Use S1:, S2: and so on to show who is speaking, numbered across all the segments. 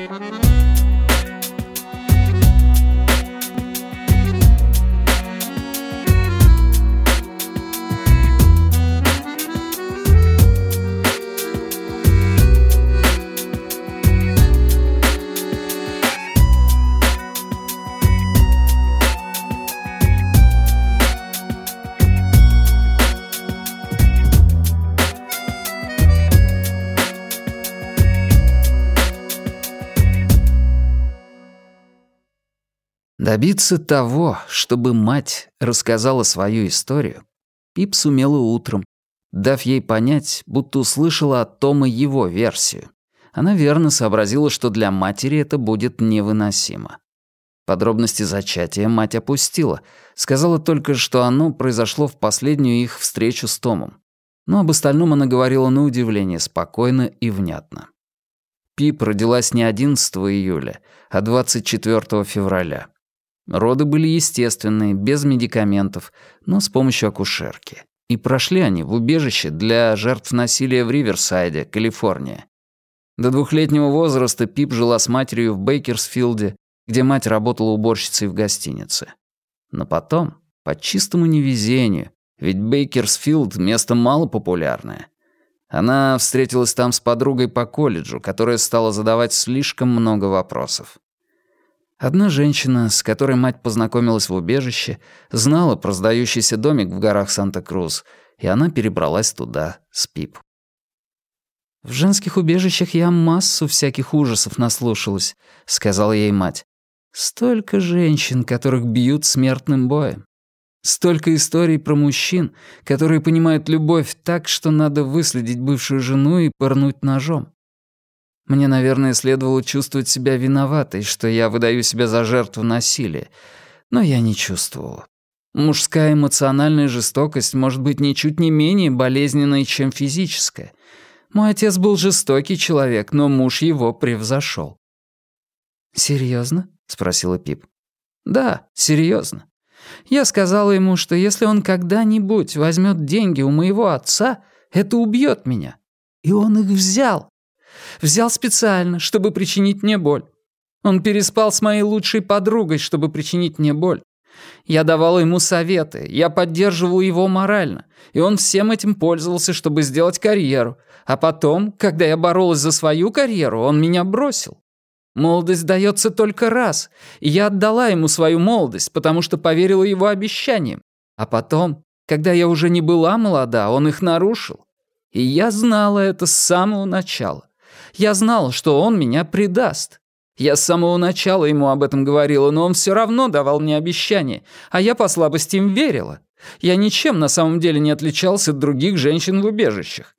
S1: Добиться того, чтобы мать рассказала свою историю, Пип сумела утром, дав ей понять, будто услышала от Тома его версию. Она верно сообразила, что для матери это будет невыносимо. Подробности зачатия мать опустила, сказала только, что оно произошло в последнюю их встречу с Томом. Но об остальном она говорила на удивление спокойно и внятно. Пип родилась не 11 июля, а 24 февраля. Роды были естественные, без медикаментов, но с помощью акушерки. И прошли они в убежище для жертв насилия в Риверсайде, Калифорния. До 2-летнего возраста Пип жила с матерью в Бейкерсфилде, где мать работала уборщицей в гостинице. Но потом, по чистому невезению, ведь Бейкерсфилд — место малопопулярное, она встретилась там с подругой по колледжу, которая стала задавать слишком много вопросов. Одна женщина, с которой мать познакомилась в убежище, знала про сдающийся домик в горах Санта-Крус, и она перебралась туда с Пип. «В женских убежищах я массу всяких ужасов наслушалась», — сказала ей мать. «Столько женщин, которых бьют смертным боем. Столько историй про мужчин, которые понимают любовь так, что надо выследить бывшую жену и пырнуть ножом. Мне, наверное, следовало чувствовать себя виноватой, что я выдаю себя за жертву насилия, но я не чувствовала. Мужская эмоциональная жестокость может быть ничуть не менее болезненной, чем физическая. Мой отец был жестокий человек, но муж его превзошел. «Серьезно?» — спросила Пип. «Да, серьезно. Я сказала ему, что если он когда-нибудь возьмет деньги у моего отца, это убьет меня. И он их взял. Взял специально, чтобы причинить мне боль. Он переспал с моей лучшей подругой, чтобы причинить мне боль. Я давала ему советы, я поддерживала его морально, и он всем этим пользовался, чтобы сделать карьеру. А потом, когда я боролась за свою карьеру, он меня бросил. Молодость дается только раз, и я отдала ему свою молодость, потому что поверила его обещаниям. А потом, когда я уже не была молода, он их нарушил. И я знала это с самого начала. Я знала, что он меня предаст. Я с самого начала ему об этом говорила, но он все равно давал мне обещания, а я по слабости им верила. Я ничем на самом деле не отличался от других женщин в убежищах».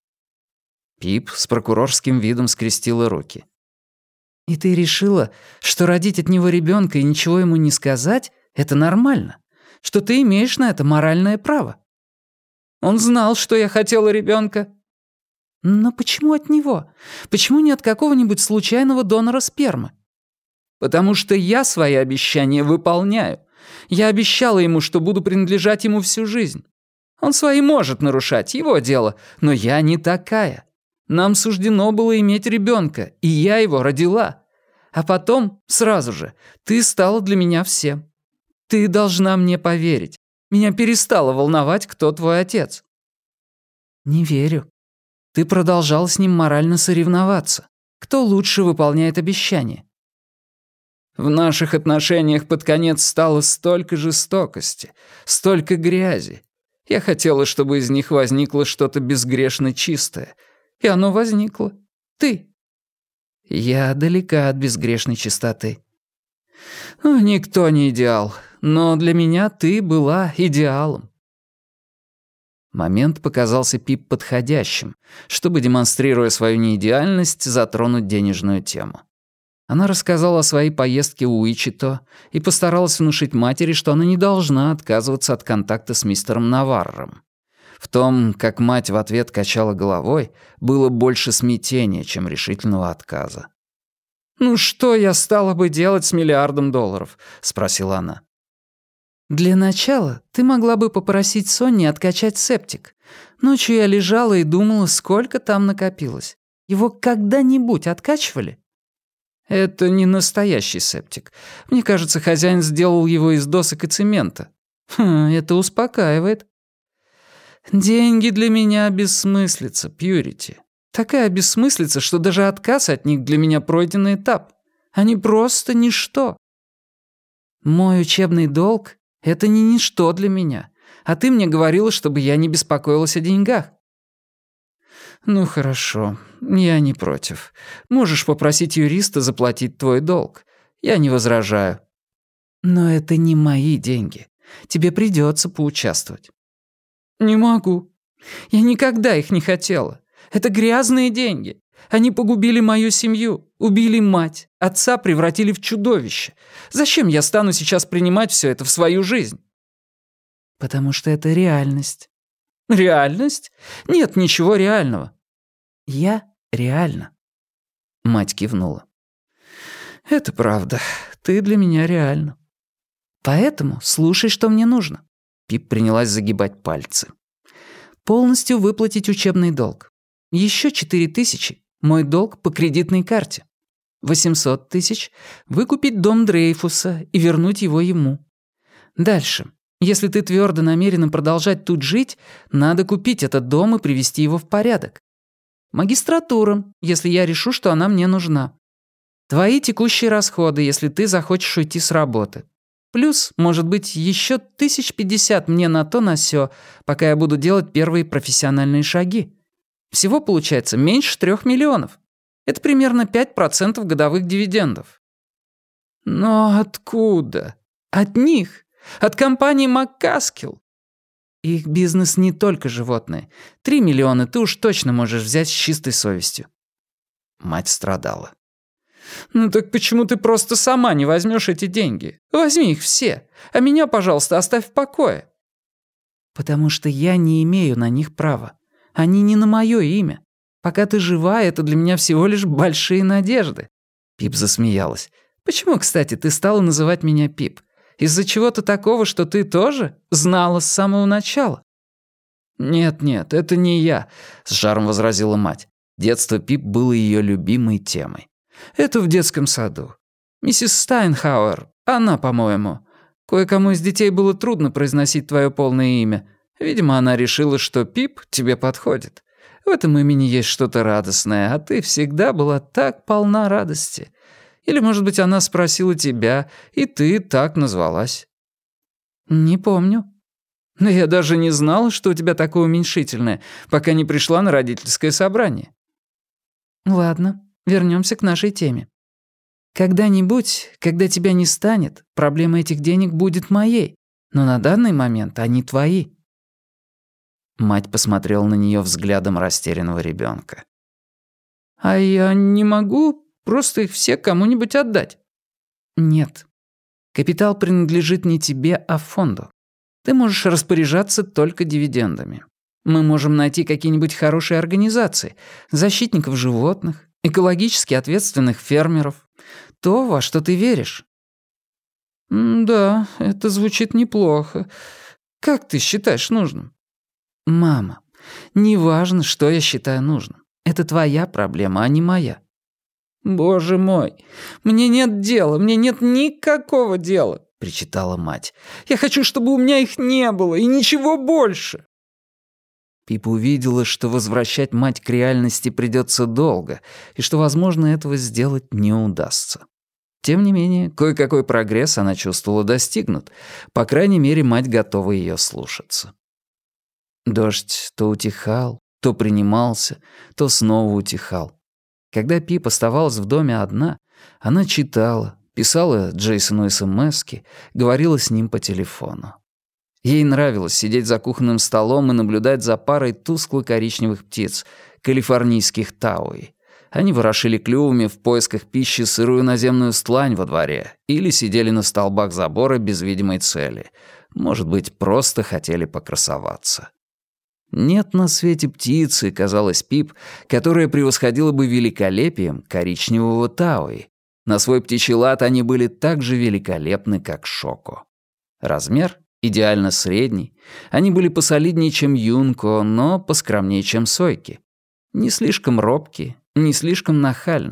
S1: Пип с прокурорским видом скрестила руки. «И ты решила, что родить от него ребенка и ничего ему не сказать — это нормально? Что ты имеешь на это моральное право?» «Он знал, что я хотела ребенка». «Но почему от него? Почему не от какого-нибудь случайного донора спермы?» «Потому что я свои обещания выполняю. Я обещала ему, что буду принадлежать ему всю жизнь. Он свои может нарушать, его дело, но я не такая. Нам суждено было иметь ребенка, и я его родила. А потом, сразу же, ты стала для меня всем. Ты должна мне поверить. Меня перестало волновать, кто твой отец». «Не верю. Ты продолжал с ним морально соревноваться. Кто лучше выполняет обещания?» «В наших отношениях под конец стало столько жестокости, столько грязи. Я хотела, чтобы из них возникло что-то безгрешно чистое. И оно возникло. Ты». «Я далека от безгрешной чистоты». «Никто не идеал, но для меня ты была идеалом». Момент показался Пип подходящим, чтобы, демонстрируя свою неидеальность, затронуть денежную тему. Она рассказала о своей поездке в Уичито и постаралась внушить матери, что она не должна отказываться от контакта с мистером Наварром. В том, как мать в ответ качала головой, было больше смятения, чем решительного отказа. «Ну что я стала бы делать с $1 миллиард?» — спросила она. «Для начала ты могла бы попросить Сонни откачать септик. Ночью я лежала и думала, сколько там накопилось. Его когда-нибудь откачивали?» Это не настоящий септик. Мне кажется, хозяин сделал его из досок и цемента. Это успокаивает. Деньги для меня бессмыслица, Пьюрити. Такая бессмыслица, что даже отказ от них для меня пройденный этап. Они просто ничто. Мой учебный долг — это не ничто для меня. А ты мне говорила, чтобы я не беспокоилась о деньгах. Ну хорошо, я не против. Можешь попросить юриста заплатить твой долг. Я не возражаю. Но это не мои деньги. Тебе придется поучаствовать. Не могу. Я никогда их не хотела. Это грязные деньги. Они погубили мою семью, убили мать, отца превратили в чудовище. Зачем я стану сейчас принимать все это в свою жизнь? Потому что это реальность. Реальность? Нет ничего реального. Я реальна. Мать кивнула. Это правда. Ты для меня реальна. Поэтому слушай, что мне нужно. Пип принялась загибать пальцы. Полностью выплатить учебный долг. Еще 4000 — мой долг по кредитной карте. 800 000 — выкупить дом Дрейфуса и вернуть его ему. Дальше. Если ты твердо намерена продолжать тут жить, надо купить этот дом и привести его в порядок. Магистратура, если я решу, что она мне нужна. Твои текущие расходы, если ты захочешь уйти с работы. Плюс, может быть, еще 1050 мне на то на сё, пока я буду делать первые профессиональные шаги. Всего получается меньше 3 миллионов. Это примерно 5% годовых дивидендов. Но откуда? От них. От компании МакКаскил. Их бизнес не только животные. 3 миллиона ты уж точно можешь взять с чистой совестью. Мать страдала. Ну так почему ты просто сама не возьмешь эти деньги? Возьми их все, а меня, пожалуйста, оставь в покое. Потому что я не имею на них права. Они не на мое имя. Пока ты жива, это для меня всего лишь большие надежды. Пип засмеялась. Почему, кстати, ты стала называть меня Пип? Из-за чего-то такого, что ты тоже знала с самого начала? «Нет, это не я», — с жаром возразила мать. Детство Пип было ее любимой темой. «Это в детском саду. Миссис Стайнхауэр, она, по-моему. Кое-кому из детей было трудно произносить твое полное имя. Видимо, она решила, что Пип тебе подходит. В этом имени есть что-то радостное, а ты всегда была так полна радости. Или, может быть, она спросила тебя, и ты так назвалась». «Не помню». «Но я даже не знала, что у тебя такое уменьшительное, пока не пришла на родительское собрание». «Ладно, вернемся к нашей теме. Когда-нибудь, когда тебя не станет, проблема этих денег будет моей, но на данный момент они твои». Мать посмотрела на нее взглядом растерянного ребенка. «А я не могу просто их все кому-нибудь отдать?» «Нет. Капитал принадлежит не тебе, а фонду. Ты можешь распоряжаться только дивидендами. Мы можем найти какие-нибудь хорошие организации, защитников животных, экологически ответственных фермеров. То, во что ты веришь». «Да, это звучит неплохо. Как ты считаешь нужным?» «Мама, неважно, что я считаю нужным. Это твоя проблема, а не моя». «Боже мой, мне нет дела, мне нет никакого дела», — причитала мать. «Я хочу, чтобы у меня их не было, и ничего больше». Пип увидела, что возвращать мать к реальности придется долго, и что, возможно, этого сделать не удастся. Тем не менее, кое-какой прогресс она чувствовала достигнут. По крайней мере, мать готова ее слушаться. Дождь то утихал, то принимался, то снова утихал. Когда Пип оставалась в доме одна, она читала, писала Джейсону смски, говорила с ним по телефону. Ей нравилось сидеть за кухонным столом и наблюдать за парой тускло-коричневых птиц, калифорнийских тауи. Они ворошили клювами в поисках пищи сырую наземную стлань во дворе или сидели на столбах забора без видимой цели. Может быть, просто хотели покрасоваться. Нет на свете птицы, казалось Пип, которая превосходила бы великолепием коричневого тауи. На свой птичий лад они были так же великолепны, как шоко. Размер идеально средний. Они были посолиднее, чем юнко, но поскромнее, чем сойки. Не слишком робкие, не слишком нахальны.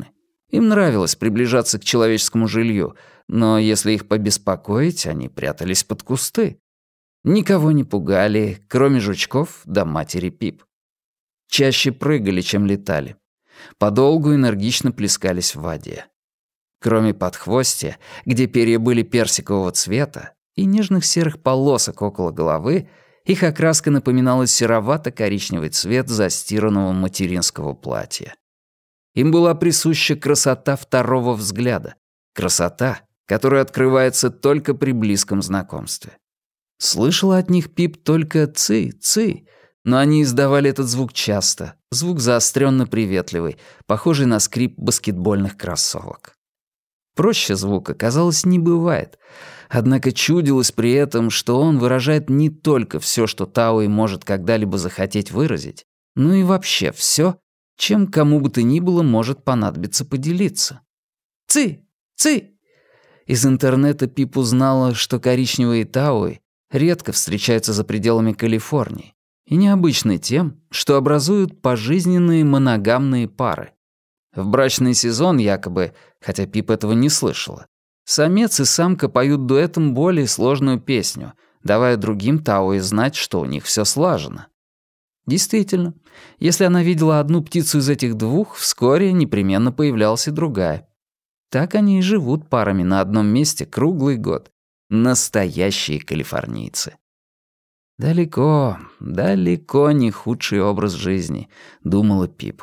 S1: Им нравилось приближаться к человеческому жилью, но если их побеспокоить, они прятались под кусты. Никого не пугали, кроме жучков да матери Пип. Чаще прыгали, чем летали. Подолгу энергично плескались в воде. Кроме подхвостья, где перья были персикового цвета, и нежных серых полосок около головы, их окраска напоминала серовато-коричневый цвет застиранного материнского платья. Им была присуща красота второго взгляда, красота, которая открывается только при близком знакомстве. Слышала от них Пип только «цы-цы», но они издавали этот звук часто, звук заостренно-приветливый, похожий на скрип баскетбольных кроссовок. Проще звука, казалось, не бывает, однако чудилось при этом, что он выражает не только все, что Тауи может когда-либо захотеть выразить, но и вообще все, чем кому бы то ни было может понадобиться поделиться. «Цы! Цы!» Из интернета Пип узнала, что коричневые Тауи редко встречаются за пределами Калифорнии и необычны тем, что образуют пожизненные моногамные пары. В брачный сезон якобы, хотя Пип этого не слышала, самец и самка поют дуэтом более сложную песню, давая другим Тауи знать, что у них все слажено. Действительно, если она видела одну птицу из этих двух, вскоре непременно появлялась и другая. Так они и живут парами на одном месте круглый год. Настоящие калифорнийцы. Далеко, далеко не худший образ жизни, думала Пип.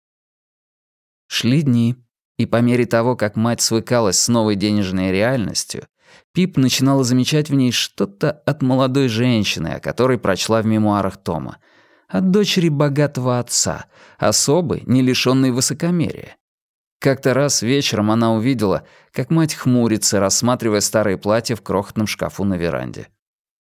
S1: Шли дни, и по мере того, как мать свыкалась с новой денежной реальностью, Пип начинала замечать в ней что-то от молодой женщины, о которой прочла в мемуарах Тома, от дочери богатого отца, особы, не лишённой высокомерия. Как-то раз вечером она увидела, как мать хмурится, рассматривая старые платья в крохотном шкафу на веранде.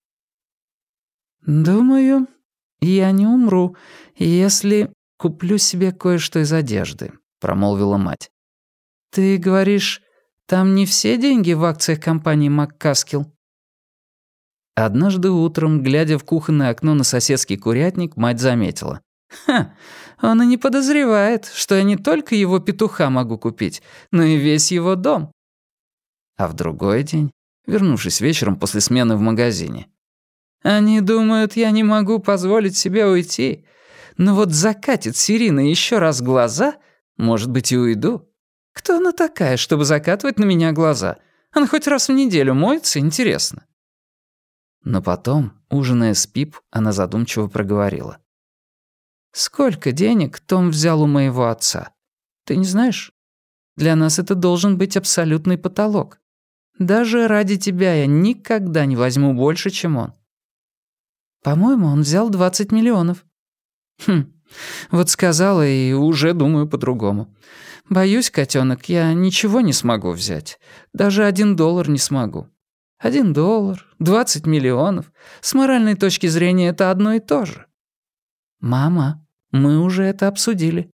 S1: «Думаю, я не умру, если куплю себе кое-что из одежды», — промолвила мать. «Ты говоришь, там не все деньги в акциях компании МакКаскил?» Однажды утром, глядя в кухонное окно на соседский курятник, мать заметила. «Ха, он и не подозревает, что я не только его петуха могу купить, но и весь его дом». А в другой день, вернувшись вечером после смены в магазине, «Они думают, я не могу позволить себе уйти, но вот закатит Сирина еще раз глаза, может быть, и уйду. Кто она такая, чтобы закатывать на меня глаза? Она хоть раз в неделю моется, интересно». Но потом, ужиная с Пип, она задумчиво проговорила. «Сколько денег Том взял у моего отца? Ты не знаешь? Для нас это должен быть абсолютный потолок. Даже ради тебя я никогда не возьму больше, чем он. По-моему, он взял 20 миллионов. Вот сказала и уже думаю по-другому. Боюсь, котенок, я ничего не смогу взять. Даже $1 не смогу. $1, 20 миллионов. С моральной точки зрения это одно и то же. Мама, мы уже это обсудили.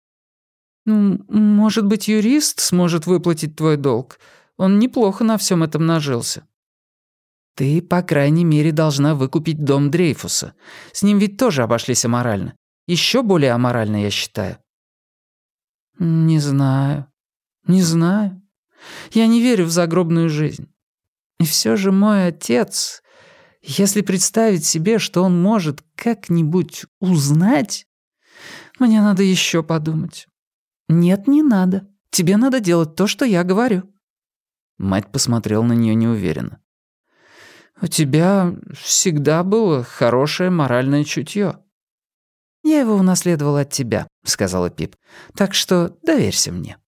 S1: Может быть, юрист сможет выплатить твой долг? Он неплохо на всем этом нажился. Ты, по крайней мере, должна выкупить дом Дрейфуса. С ним ведь тоже обошлись аморально. Еще более аморально, я считаю. Не знаю. Я не верю в загробную жизнь. И все же мой отец, если представить себе, что он может как-нибудь узнать, мне надо еще подумать. Нет, не надо. Тебе надо делать то, что я говорю. Мать посмотрела на нее неуверенно. У тебя всегда было хорошее моральное чутье. Я его унаследовала от тебя, сказала Пип. Так что доверься мне.